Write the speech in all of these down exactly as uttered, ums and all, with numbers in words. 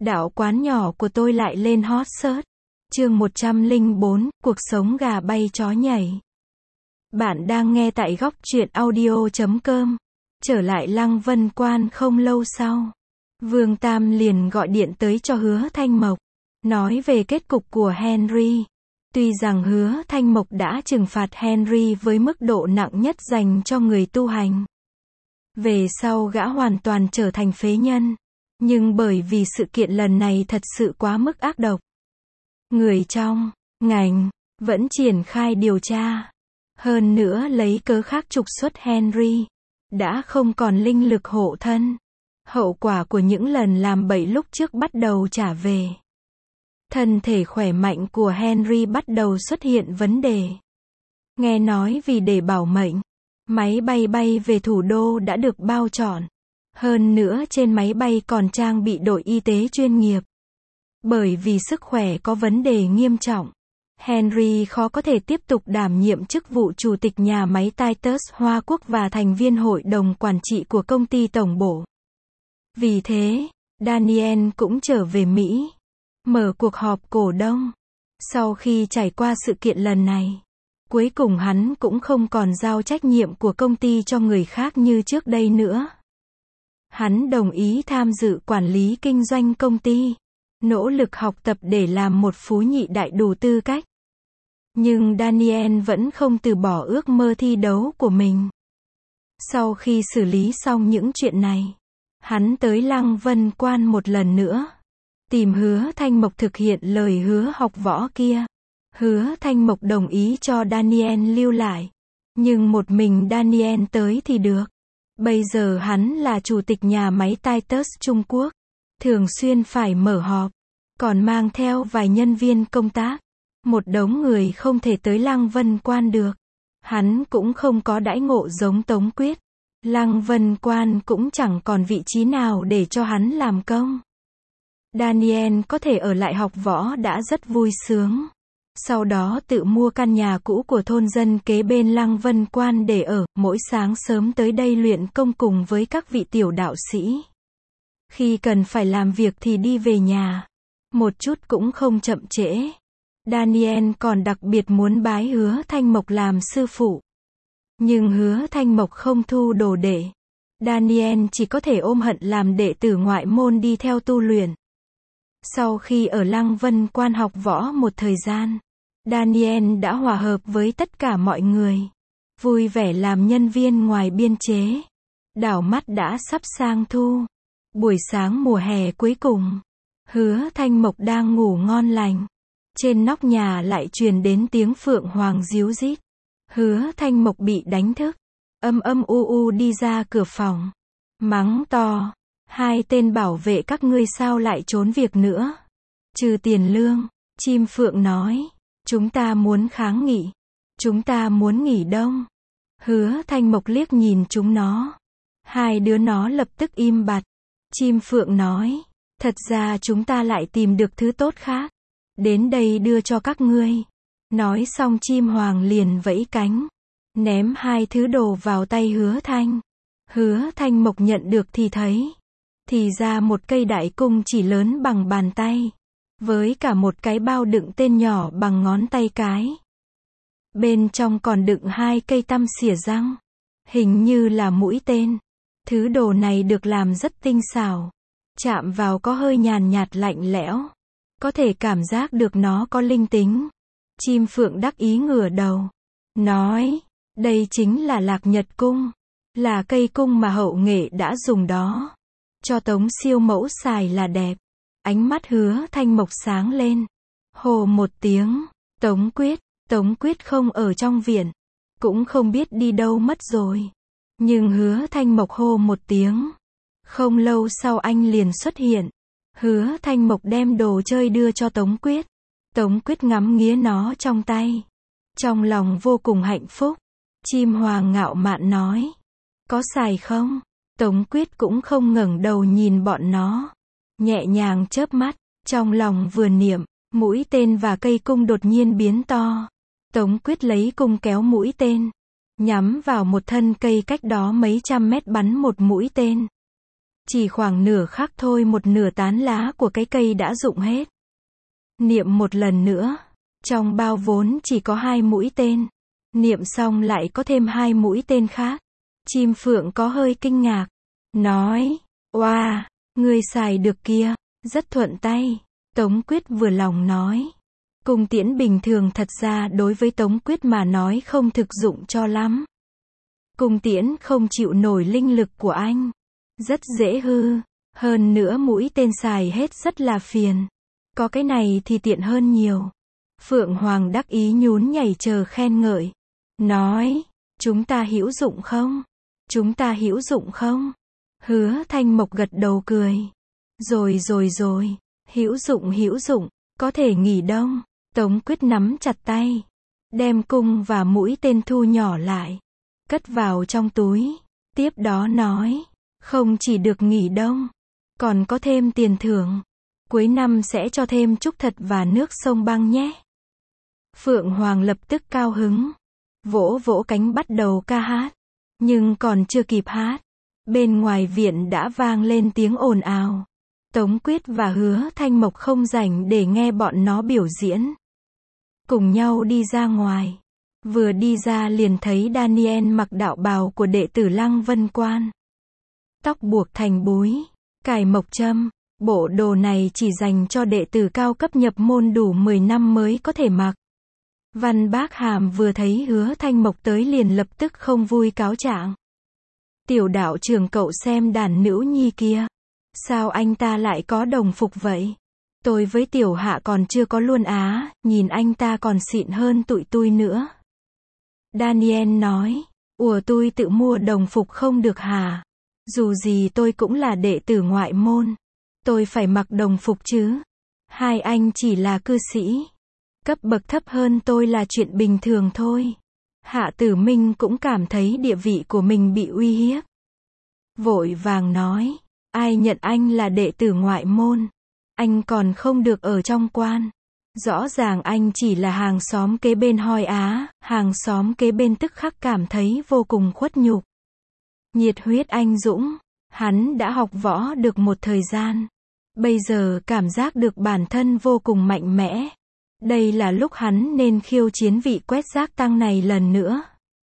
Đạo quán nhỏ của tôi lại lên hot search. Chương một trăm lẻ bốn, cuộc sống gà bay chó nhảy. Bạn đang nghe tại góc truyện audio chấm com. Trở lại Lăng Vân Quan không lâu sau, Vương Tam liền gọi điện tới cho Hứa Thanh Mộc, nói về kết cục của Henry. Tuy rằng Hứa Thanh Mộc đã trừng phạt Henry với mức độ nặng nhất dành cho người tu hành. Về sau gã hoàn toàn trở thành phế nhân. Nhưng bởi vì sự kiện lần này thật sự quá mức ác độc, người trong ngành vẫn triển khai điều tra. Hơn nữa lấy cớ khác trục xuất Henry, đã không còn linh lực hộ thân. Hậu quả của những lần làm bậy lúc trước bắt đầu trả về. Thân thể khỏe mạnh của Henry bắt đầu xuất hiện vấn đề. Nghe nói vì để bảo mệnh, máy bay bay về thủ đô đã được bao trọn. Hơn nữa trên máy bay còn trang bị đội y tế chuyên nghiệp. Bởi vì sức khỏe có vấn đề nghiêm trọng, Henry khó có thể tiếp tục đảm nhiệm chức vụ chủ tịch nhà máy Titus Hoa Quốc và thành viên hội đồng quản trị của công ty tổng bộ. Vì thế, Daniel cũng trở về Mỹ, mở cuộc họp cổ đông. Sau khi trải qua sự kiện lần này, cuối cùng hắn cũng không còn giao trách nhiệm của công ty cho người khác như trước đây nữa. Hắn đồng ý tham dự quản lý kinh doanh công ty, nỗ lực học tập để làm một phú nhị đại đủ tư cách. Nhưng Daniel vẫn không từ bỏ ước mơ thi đấu của mình. Sau khi xử lý xong những chuyện này, hắn tới Lăng Vân Quan một lần nữa, tìm Hứa Thanh Mộc thực hiện lời hứa học võ kia. Hứa Thanh Mộc đồng ý cho Daniel lưu lại, nhưng một mình Daniel tới thì được. Bây giờ hắn là chủ tịch nhà máy Titus Trung Quốc, thường xuyên phải mở họp, còn mang theo vài nhân viên công tác. Một đống người không thể tới Lăng Vân Quan được. Hắn cũng không có đãi ngộ giống Tống Quyết. Lăng Vân Quan cũng chẳng còn vị trí nào để cho hắn làm công. Daniel có thể ở lại học võ đã rất vui sướng. Sau đó tự mua căn nhà cũ của thôn dân kế bên Lăng Vân Quan để ở, mỗi sáng sớm tới đây luyện công cùng với các vị tiểu đạo sĩ. Khi cần phải làm việc thì đi về nhà. Một chút cũng không chậm trễ. Daniel còn đặc biệt muốn bái Hứa Thanh Mộc làm sư phụ. Nhưng Hứa Thanh Mộc không thu đồ đệ. Daniel chỉ có thể ôm hận làm đệ tử ngoại môn đi theo tu luyện. Sau khi ở Lăng Vân Quan học võ một thời gian, Daniel đã hòa hợp với tất cả mọi người, vui vẻ làm nhân viên ngoài biên chế. Đảo mắt đã sắp sang thu. Buổi sáng mùa hè cuối cùng, Hứa Thanh Mộc đang ngủ ngon lành. Trên nóc nhà lại truyền đến tiếng phượng hoàng ríu rít. Hứa Thanh Mộc bị đánh thức, âm âm u u đi ra cửa phòng, mắng to: hai tên bảo vệ các ngươi sao lại trốn việc nữa? Trừ tiền lương. Chim phượng nói: chúng ta muốn kháng nghị. Chúng ta muốn nghỉ đông. Hứa Thanh Mộc liếc nhìn chúng nó. Hai đứa nó lập tức im bặt. Chim phượng nói: thật ra chúng ta lại tìm được thứ tốt khác. Đến đây đưa cho các ngươi. Nói xong chim hoàng liền vẫy cánh, ném hai thứ đồ vào tay Hứa Thanh. Hứa Thanh Mộc nhận được thì thấy, thì ra một cây đại cung chỉ lớn bằng bàn tay, với cả một cái bao đựng tên nhỏ bằng ngón tay cái. Bên trong còn đựng hai cây tăm xỉa răng, hình như là mũi tên. Thứ đồ này được làm rất tinh xảo, chạm vào có hơi nhàn nhạt lạnh lẽo, có thể cảm giác được nó có linh tính. Chim phượng đắc ý ngửa đầu, nói: đây chính là Lạc Nhật cung, là cây cung mà hậu nghệ đã dùng đó. Cho Tống siêu mẫu xài là đẹp. Ánh mắt Hứa Thanh Mộc sáng lên. Hồ một tiếng, Tống Quyết. Tống Quyết không ở trong viện, cũng không biết đi đâu mất rồi. Nhưng Hứa Thanh Mộc hô một tiếng, không lâu sau anh liền xuất hiện. Hứa Thanh Mộc đem đồ chơi đưa cho Tống Quyết. Tống Quyết ngắm nghía nó trong tay, trong lòng vô cùng hạnh phúc. Chim hoàng ngạo mạn nói: có xài không? Tống Quyết cũng không ngẩng đầu nhìn bọn nó, nhẹ nhàng chớp mắt, trong lòng vừa niệm, mũi tên và cây cung đột nhiên biến to. Tống Quyết lấy cung kéo mũi tên, nhắm vào một thân cây cách đó mấy trăm mét bắn một mũi tên. Chỉ khoảng nửa khắc thôi một nửa tán lá của cái cây đã rụng hết. Niệm một lần nữa. Trong bao vốn chỉ có hai mũi tên. Niệm xong lại có thêm hai mũi tên khác. Chim phượng có hơi kinh ngạc. Nói, oa, wow, ngươi xài được kia, rất thuận tay. Tống Quyết vừa lòng nói. Cung tiễn bình thường thật ra đối với Tống Quyết mà nói không thực dụng cho lắm. Cung tiễn không chịu nổi linh lực của anh. Rất dễ hư. Hơn nữa mũi tên xài hết rất là phiền. Có cái này thì tiện hơn nhiều. Phượng Hoàng đắc ý nhún nhảy chờ khen ngợi. Nói, chúng ta hữu dụng không? Chúng ta hữu dụng không? Hứa Thanh Mộc gật đầu cười. Rồi rồi rồi, hữu dụng hữu dụng, có thể nghỉ đông. Tống Quyết nắm chặt tay. Đem cung và mũi tên thu nhỏ lại. Cất vào trong túi. Tiếp đó nói, không chỉ được nghỉ đông, còn có thêm tiền thưởng. Cuối năm sẽ cho thêm trúc thật và nước sông băng nhé. Phượng Hoàng lập tức cao hứng. Vỗ vỗ cánh bắt đầu ca hát. Nhưng còn chưa kịp hát. Bên ngoài viện đã vang lên tiếng ồn ào. Tống Quyết và Hứa Thanh Mộc không rảnh để nghe bọn nó biểu diễn. Cùng nhau đi ra ngoài. Vừa đi ra liền thấy Daniel mặc đạo bào của đệ tử Lăng Vân Quan. Tóc buộc thành búi, cài mộc châm. Bộ đồ này chỉ dành cho đệ tử cao cấp nhập môn đủ mười năm mới có thể mặc. Văn Bác Hàm vừa thấy Hứa Thanh Mộc tới liền lập tức không vui cáo trạng. Tiểu đạo trưởng cậu xem đàn nữ nhi kia. Sao anh ta lại có đồng phục vậy? Tôi với tiểu hạ còn chưa có luôn á, nhìn anh ta còn xịn hơn tụi tôi nữa. Daniel nói, ủa tôi tự mua đồng phục không được hả? Dù gì tôi cũng là đệ tử ngoại môn. Tôi phải mặc đồng phục chứ. Hai anh chỉ là cư sĩ. Cấp bậc thấp hơn tôi là chuyện bình thường thôi. Hạ Tử Minh cũng cảm thấy địa vị của mình bị uy hiếp. Vội vàng nói, ai nhận anh là đệ tử ngoại môn? Anh còn không được ở trong quan. Rõ ràng anh chỉ là hàng xóm kế bên hoi á, hàng xóm kế bên tức khắc cảm thấy vô cùng khuất nhục. Nhiệt huyết anh dũng, hắn đã học võ được một thời gian. Bây giờ cảm giác được bản thân vô cùng mạnh mẽ. Đây là lúc hắn nên khiêu chiến vị quét rác tăng này lần nữa.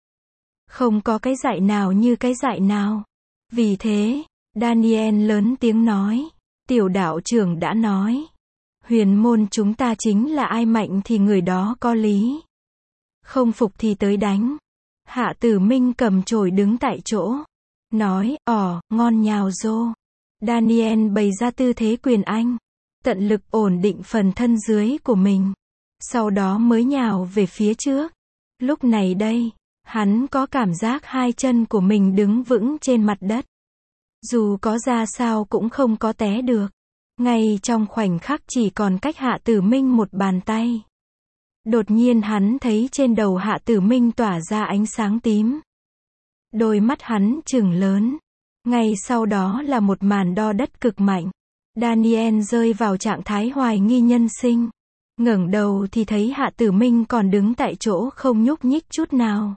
Không có cái dạy nào như cái dạy nào. Vì thế, Daniel lớn tiếng nói, tiểu đạo trưởng đã nói. Huyền môn chúng ta chính là ai mạnh thì người đó có lý. Không phục thì tới đánh. Hạ Tử Minh cầm chổi đứng tại chỗ. Nói, ỏ, ngon nhào rô. Daniel bày ra tư thế quyền anh. Tận lực ổn định phần thân dưới của mình. Sau đó mới nhào về phía trước. Lúc này đây, hắn có cảm giác hai chân của mình đứng vững trên mặt đất. Dù có ra sao cũng không có té được. Ngay trong khoảnh khắc chỉ còn cách Hạ Tử Minh một bàn tay. Đột nhiên hắn thấy trên đầu Hạ Tử Minh tỏa ra ánh sáng tím. Đôi mắt hắn trừng lớn. Ngay sau đó là một màn đo đất cực mạnh. Daniel rơi vào trạng thái hoài nghi nhân sinh. Ngẩng đầu thì thấy Hạ Tử Minh còn đứng tại chỗ không nhúc nhích chút nào.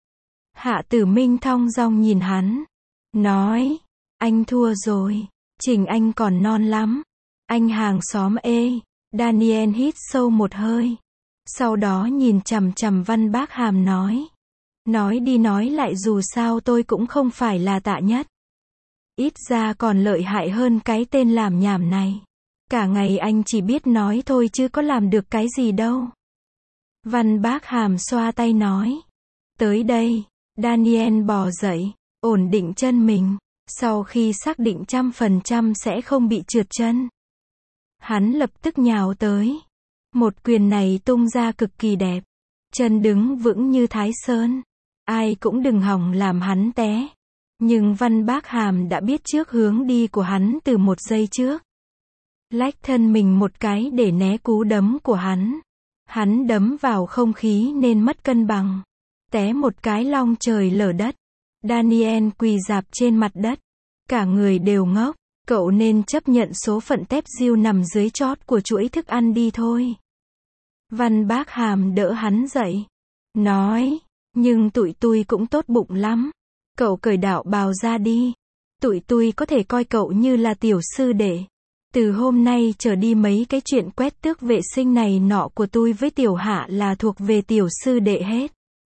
Hạ Tử Minh thong dong nhìn hắn. Nói, anh thua rồi. Trình anh còn non lắm. Anh hàng xóm ê. Daniel hít sâu một hơi. Sau đó nhìn chằm chằm Văn Bác Hàm nói. Nói đi nói lại dù sao tôi cũng không phải là Tạ Nhất. Ít ra còn lợi hại hơn cái tên làm nhảm này. Cả ngày anh chỉ biết nói thôi chứ có làm được cái gì đâu. Văn Bác Hàm xoa tay nói. Tới đây, Daniel bò dậy, ổn định chân mình. Sau khi xác định trăm phần trăm sẽ không bị trượt chân. Hắn lập tức nhào tới. Một quyền này tung ra cực kỳ đẹp. Chân đứng vững như Thái Sơn. Ai cũng đừng hòng làm hắn té. Nhưng Văn Bác Hàm đã biết trước hướng đi của hắn từ một giây trước. Lách thân mình một cái để né cú đấm của hắn. Hắn đấm vào không khí nên mất cân bằng. Té một cái long trời lở đất. Daniel quỳ rạp trên mặt đất. Cả người đều ngốc. Cậu nên chấp nhận số phận tép diêu nằm dưới chót của chuỗi thức ăn đi thôi. Văn Bác Hàm đỡ hắn dậy. Nói, nhưng tụi tôi cũng tốt bụng lắm. Cậu cởi đạo bào ra đi. Tụi tui có thể coi cậu như là tiểu sư đệ. Từ hôm nay trở đi mấy cái chuyện quét tước vệ sinh này nọ của tôi với tiểu Hạ là thuộc về tiểu sư đệ hết.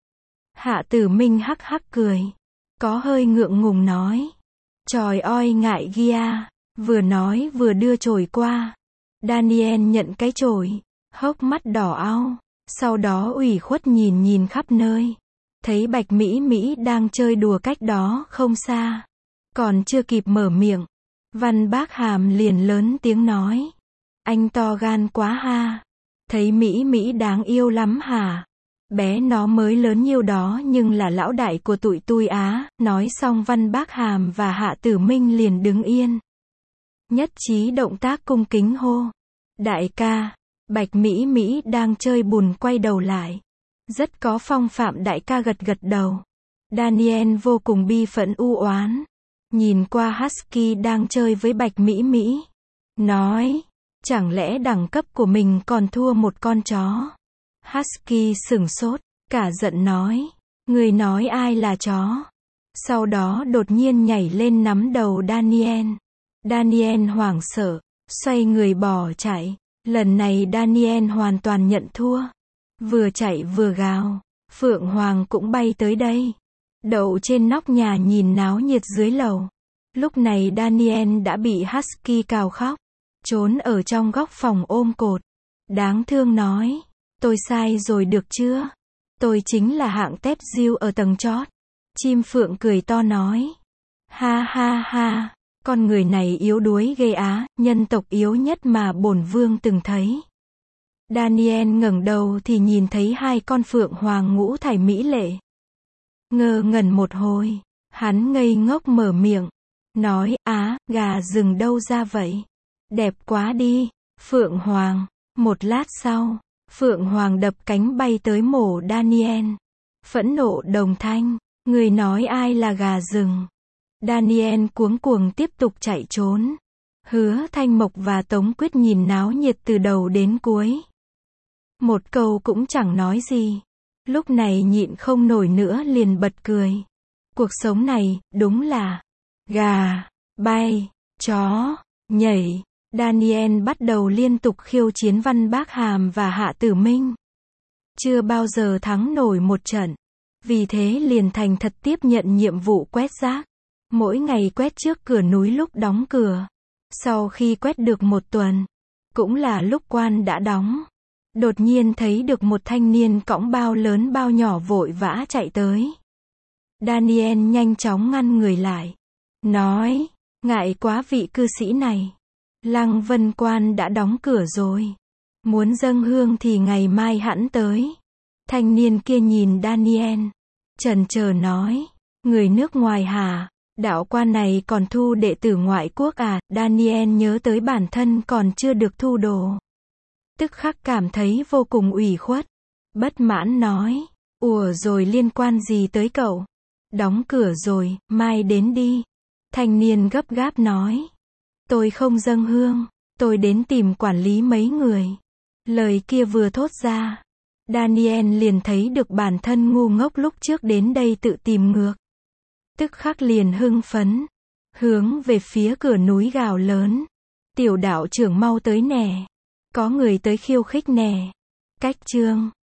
Hạ Tử Minh hắc hắc cười. Có hơi ngượng ngùng nói. Trời ơi ngại ghia. Vừa nói vừa đưa chổi qua. Daniel nhận cái chổi. Hốc mắt đỏ au. Sau đó ủy khuất nhìn nhìn khắp nơi. Thấy Bạch Mỹ Mỹ đang chơi đùa cách đó không xa. Còn chưa kịp mở miệng. Văn Bác Hàm liền lớn tiếng nói. Anh to gan quá ha. Thấy Mỹ Mỹ đáng yêu lắm hả? Bé nó mới lớn nhiêu đó nhưng là lão đại của tụi tui á. Nói xong Văn Bác Hàm và Hạ Tử Minh liền đứng yên. Nhất trí động tác cung kính hô. Đại ca. Bạch Mỹ Mỹ đang chơi bùn quay đầu lại. Rất có phong phạm đại ca gật gật đầu. Daniel vô cùng bi phẫn u oán. Nhìn qua Husky đang chơi với Bạch Mỹ Mỹ. Nói. Chẳng lẽ đẳng cấp của mình còn thua một con chó? Husky sửng sốt. Cả giận nói. Người nói ai là chó? Sau đó đột nhiên nhảy lên nắm đầu Daniel. Daniel hoảng sợ. Xoay người bỏ chạy. Lần này Daniel hoàn toàn nhận thua. Vừa chạy vừa gào. Phượng Hoàng cũng bay tới đây. Đậu trên nóc nhà nhìn náo nhiệt dưới lầu. Lúc này Daniel đã bị Husky cào khóc. Trốn ở trong góc phòng ôm cột. Đáng thương nói. Tôi sai rồi được chưa? Tôi chính là hạng tép diêu ở tầng chót. Chim Phượng cười to nói. Ha ha ha. Con người này yếu đuối ghê á. Nhân tộc yếu nhất mà bổn vương từng thấy. Daniel ngẩng đầu thì nhìn thấy hai con phượng hoàng ngũ thải mỹ lệ. Ngơ ngẩn một hồi. Hắn ngây ngốc mở miệng. Nói, á, gà rừng đâu ra vậy? Đẹp quá đi. Phượng Hoàng. Một lát sau, Phượng Hoàng đập cánh bay tới mổ Daniel. Phẫn nộ đồng thanh. Người nói ai là gà rừng? Daniel cuống cuồng tiếp tục chạy trốn. Hứa Thanh Mộc và Tống Quyết nhìn náo nhiệt từ đầu đến cuối. Một câu cũng chẳng nói gì. Lúc này nhịn không nổi nữa liền bật cười. Cuộc sống này, đúng là gà, bay, chó, nhảy. Daniel bắt đầu liên tục khiêu chiến Văn Bác Hàm và Hạ Tử Minh. Chưa bao giờ thắng nổi một trận. Vì thế liền thành thật tiếp nhận nhiệm vụ quét rác. Mỗi ngày quét trước cửa núi lúc đóng cửa. Sau khi quét được một tuần, cũng là lúc quan đã đóng. Đột nhiên thấy được một thanh niên cõng bao lớn bao nhỏ vội vã chạy tới. Daniel nhanh chóng ngăn người lại. Nói, ngại quá vị cư sĩ này. Lăng Vân Quan đã đóng cửa rồi. Muốn dâng hương thì ngày mai hẵng tới. Thanh niên kia nhìn Daniel. Chần chờ nói, người nước ngoài hả? Đạo quan này còn thu đệ tử ngoại quốc à? Daniel nhớ tới bản thân còn chưa được thu đồ. Tức khắc cảm thấy vô cùng ủy khuất. Bất mãn nói, ủa rồi liên quan gì tới cậu? Đóng cửa rồi, mai đến đi. Thanh niên gấp gáp nói. Tôi không dâng hương, tôi đến tìm quản lý mấy người. Lời kia vừa thốt ra. Daniel liền thấy được bản thân ngu ngốc lúc trước đến đây tự tìm ngược. Tức khắc liền hưng phấn. Hướng về phía cửa núi gào lớn. Tiểu đạo trưởng mau tới nè. Có người tới khiêu khích nè. Cách chương